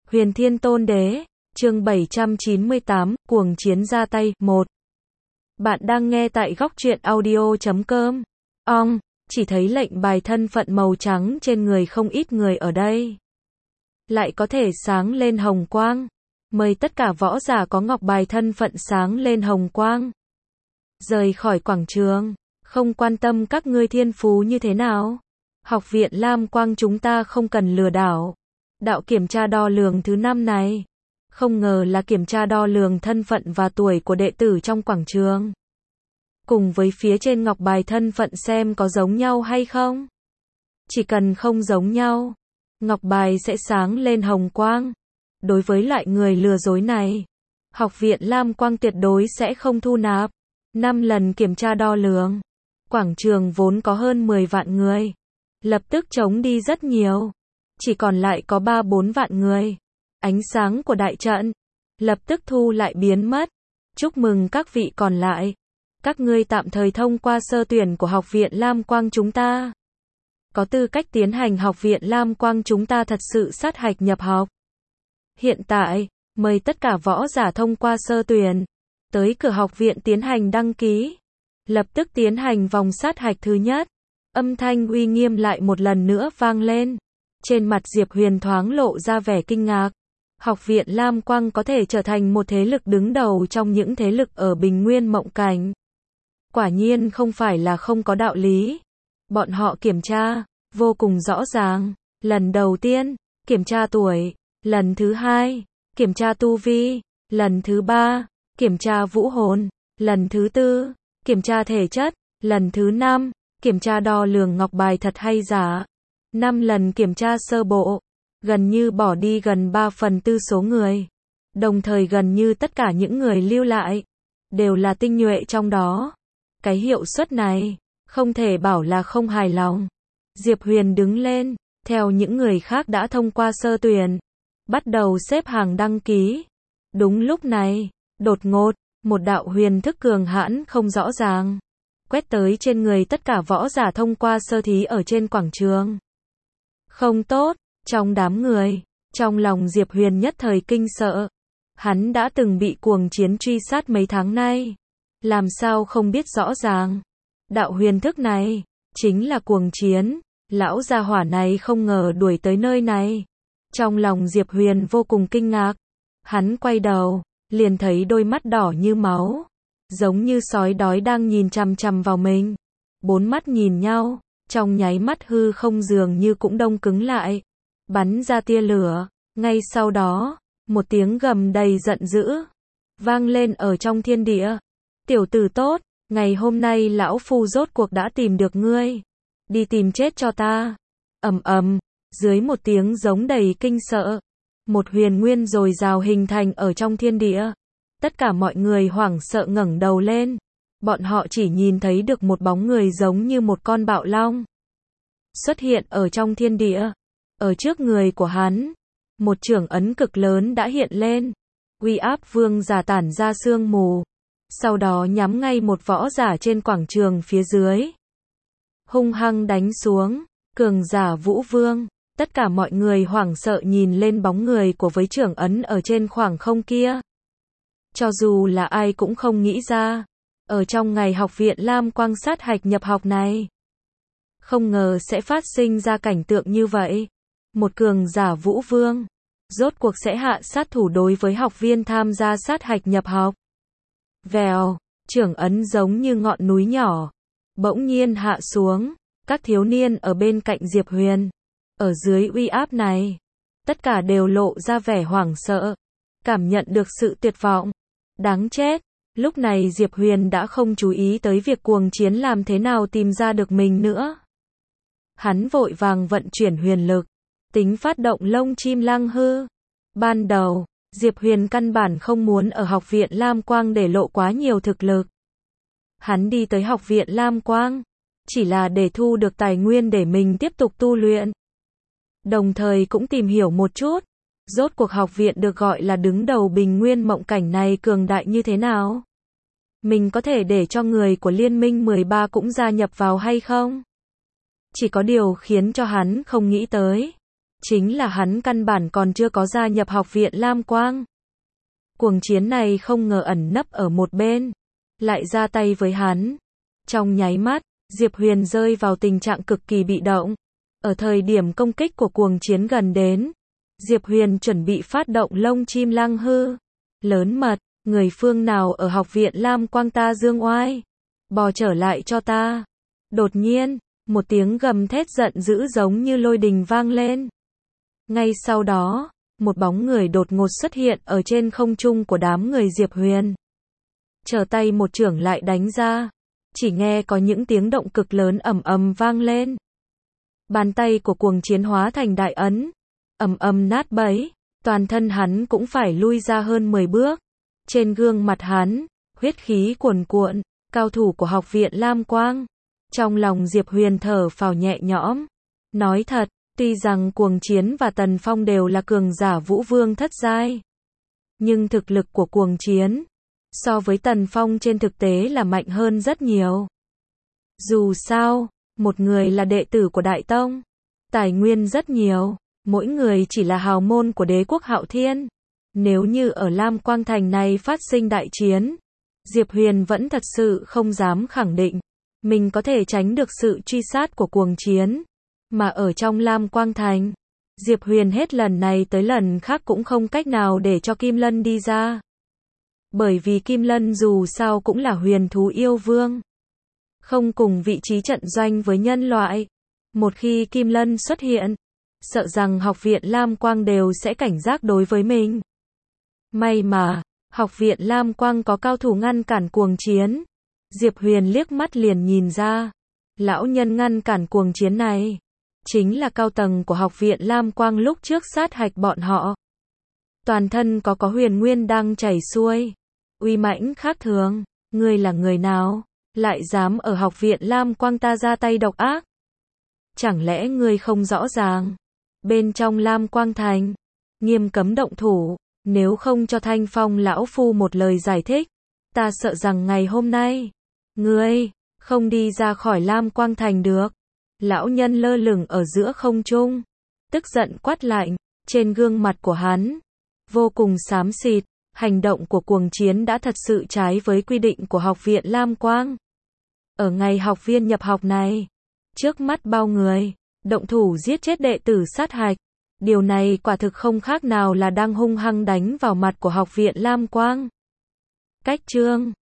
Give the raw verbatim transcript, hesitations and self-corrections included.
Huyền Thiên Tôn Đế, chương bảy trăm chín mươi tám, cuồng chiến ra tay, một. Bạn đang nghe tại góc truyện audio chấm com. Ong, chỉ thấy lệnh bài thân phận màu trắng trên người không ít người ở đây. Lại có thể sáng lên hồng quang. Mời tất cả võ giả có ngọc bài thân phận sáng lên hồng quang. Rời khỏi quảng trường, không quan tâm các ngươi thiên phú như thế nào. Học viện Lam Quang chúng ta không cần lừa đảo. Đạo kiểm tra đo lường thứ năm này, không ngờ là kiểm tra đo lường thân phận và tuổi của đệ tử trong quảng trường. Cùng với phía trên ngọc bài thân phận xem có giống nhau hay không. Chỉ cần không giống nhau, ngọc bài sẽ sáng lên hồng quang. Đối với loại người lừa dối này, Học viện Lam Quang tuyệt đối sẽ không thu nạp. năm lần kiểm tra đo lường, quảng trường vốn có hơn mười vạn người, lập tức trống đi rất nhiều. Chỉ còn lại có ba bốn vạn người. Ánh sáng của đại trận lập tức thu lại biến mất. Chúc mừng các vị còn lại. Các ngươi tạm thời thông qua sơ tuyển của Học viện Lam Quang chúng ta. Có tư cách tiến hành Học viện Lam Quang chúng ta thật sự sát hạch nhập học. Hiện tại, mời tất cả võ giả thông qua sơ tuyển, tới cửa học viện tiến hành đăng ký. Lập tức tiến hành vòng sát hạch thứ nhất. Âm thanh uy nghiêm lại một lần nữa vang lên. Trên mặt Diệp Huyền thoáng lộ ra vẻ kinh ngạc. Học viện Lam Quang có thể trở thành một thế lực đứng đầu trong những thế lực ở Bình Nguyên Mộng Cảnh. Quả nhiên không phải là không có đạo lý. Bọn họ kiểm tra, vô cùng rõ ràng. Lần đầu tiên, kiểm tra tuổi. Lần thứ hai, kiểm tra tu vi. Lần thứ ba, kiểm tra vũ hồn. Lần thứ tư, kiểm tra thể chất. Lần thứ năm, kiểm tra đo lường ngọc bài thật hay giả. năm lần kiểm tra sơ bộ, gần như bỏ đi gần ba phần tư số người. Đồng thời gần như tất cả những người lưu lại, đều là tinh nhuệ trong đó. Cái hiệu suất này, không thể bảo là không hài lòng. Diệp Huyền đứng lên, theo những người khác đã thông qua sơ tuyển, bắt đầu xếp hàng đăng ký. Đúng lúc này, đột ngột, một đạo huyền thức cường hãn không rõ ràng, quét tới trên người tất cả võ giả thông qua sơ thí ở trên quảng trường. Không tốt, trong đám người, trong lòng Diệp Huyền nhất thời kinh sợ. Hắn đã từng bị cuồng chiến truy sát mấy tháng nay. Làm sao không biết rõ ràng. Đạo huyền thức này, chính là cuồng chiến. Lão gia hỏa này không ngờ đuổi tới nơi này. Trong lòng Diệp Huyền vô cùng kinh ngạc. Hắn quay đầu, liền thấy đôi mắt đỏ như máu. Giống như sói đói đang nhìn chằm chằm vào mình. Bốn mắt nhìn nhau. Trong nháy mắt hư không dường như cũng đông cứng lại, bắn ra tia lửa. Ngay sau đó, một tiếng gầm đầy giận dữ vang lên ở trong thiên địa. Tiểu tử tốt, ngày hôm nay lão phu rốt cuộc đã tìm được ngươi. Đi tìm chết cho ta. Ầm ầm, dưới một tiếng giống đầy kinh sợ, một huyền nguyên dồi dào hình thành ở trong thiên địa. Tất cả mọi người hoảng sợ ngẩng đầu lên. Bọn họ chỉ nhìn thấy được một bóng người giống như một con bạo long xuất hiện ở trong thiên địa. Ở trước người của hắn, một chưởng ấn cực lớn đã hiện lên. Uy áp vương giả tản ra sương mù. Sau đó nhắm ngay một võ giả trên quảng trường phía dưới. Hung hăng đánh xuống. Cường giả Vũ Vương. Tất cả mọi người hoảng sợ nhìn lên bóng người của với chưởng ấn ở trên khoảng không kia. Cho dù là ai cũng không nghĩ ra. Ở trong ngày Học viện Lam Quang sát hạch nhập học này, không ngờ sẽ phát sinh ra cảnh tượng như vậy. Một cường giả Vũ Vương, rốt cuộc sẽ hạ sát thủ đối với học viên tham gia sát hạch nhập học. Vèo, chưởng ấn giống như ngọn núi nhỏ, bỗng nhiên hạ xuống. Các thiếu niên ở bên cạnh Diệp Huyền, ở dưới uy áp này, tất cả đều lộ ra vẻ hoảng sợ, cảm nhận được sự tuyệt vọng. Đáng chết. Lúc này Diệp Huyền đã không chú ý tới việc cuồng chiến làm thế nào tìm ra được mình nữa. Hắn vội vàng vận chuyển huyền lực, tính phát động lông chim lăng hư. Ban đầu, Diệp Huyền căn bản không muốn ở Học viện Lam Quang để lộ quá nhiều thực lực. Hắn đi tới Học viện Lam Quang, chỉ là để thu được tài nguyên để mình tiếp tục tu luyện. Đồng thời cũng tìm hiểu một chút, rốt cuộc học viện được gọi là đứng đầu Bình Nguyên Mộng Cảnh này cường đại như thế nào. Mình có thể để cho người của Liên minh mười ba cũng gia nhập vào hay không? Chỉ có điều khiến cho hắn không nghĩ tới. chính là hắn căn bản còn chưa có gia nhập học viện Lam Quang. Cuồng chiến này không ngờ ẩn nấp ở một bên, lại ra tay với hắn. Trong nháy mắt, Diệp Huyền rơi vào tình trạng cực kỳ bị động. Ở thời điểm công kích của cuồng chiến gần đến, Diệp Huyền chuẩn bị phát động lông chim lăng hư. Lớn mật, người phương nào ở học viện Lam Quang ta dương oai, bò trở lại cho ta. Đột nhiên, một tiếng gầm thét giận dữ giống như lôi đình vang lên. Ngay sau đó, một bóng người đột ngột xuất hiện ở trên không trung của đám người Diệp Huyền. Trở tay một chưởng lại đánh ra, chỉ nghe có những tiếng động cực lớn ầm ầm vang lên. Bàn tay của cuồng chiến hóa thành đại ấn, ầm ầm nát bấy, toàn thân hắn cũng phải lui ra hơn mười bước. Trên gương mặt hắn, huyết khí cuồn cuộn, cao thủ của học viện Lam Quang. Trong lòng Diệp Huyền thở phào nhẹ nhõm. Nói thật, tuy rằng cuồng chiến và Tần Phong đều là cường giả vũ vương thất giai, nhưng thực lực của cuồng chiến so với Tần Phong trên thực tế là mạnh hơn rất nhiều. Dù sao, một người là đệ tử của Đại Tông, tài nguyên rất nhiều, mỗi người chỉ là hào môn của đế quốc Hạo Thiên. Nếu như ở Lam Quang Thành này phát sinh đại chiến, Diệp Huyền vẫn thật sự không dám khẳng định mình có thể tránh được sự truy sát của cuồng chiến. Mà ở trong Lam Quang Thành, Diệp Huyền hết lần này tới lần khác cũng không cách nào để cho Kim Lân đi ra. Bởi vì Kim Lân dù sao cũng là huyền thú yêu vương, không cùng vị trí trận doanh với nhân loại. Một khi Kim Lân xuất hiện, sợ rằng học viện Lam Quang đều sẽ cảnh giác đối với mình. May mà, học viện Lam Quang có cao thủ ngăn cản cuồng chiến. Diệp Huyền liếc mắt liền nhìn ra, lão nhân ngăn cản cuồng chiến này chính là cao tầng của học viện Lam Quang lúc trước sát hạch bọn họ. Toàn thân có có huyền nguyên đang chảy xuôi, uy mãnh khác thường. Ngươi là người nào, lại dám ở học viện Lam Quang ta ra tay độc ác? Chẳng lẽ ngươi không rõ ràng, bên trong Lam Quang Thành nghiêm cấm động thủ, nếu không cho Thanh Phong lão phu một lời giải thích, ta sợ rằng ngày hôm nay ngươi không đi ra khỏi Lam Quang Thành được. Lão nhân lơ lửng ở giữa không trung, tức giận quát lạnh. Trên gương mặt của hắn vô cùng xám xịt. Hành động của cuồng chiến đã thật sự trái với quy định của học viện Lam Quang. Ở ngày học viên nhập học này, trước mắt bao người, động thủ giết chết đệ tử sát hạch. Điều này quả thực không khác nào là đang hung hăng đánh vào mặt của học viện Lam Quang. Cách chương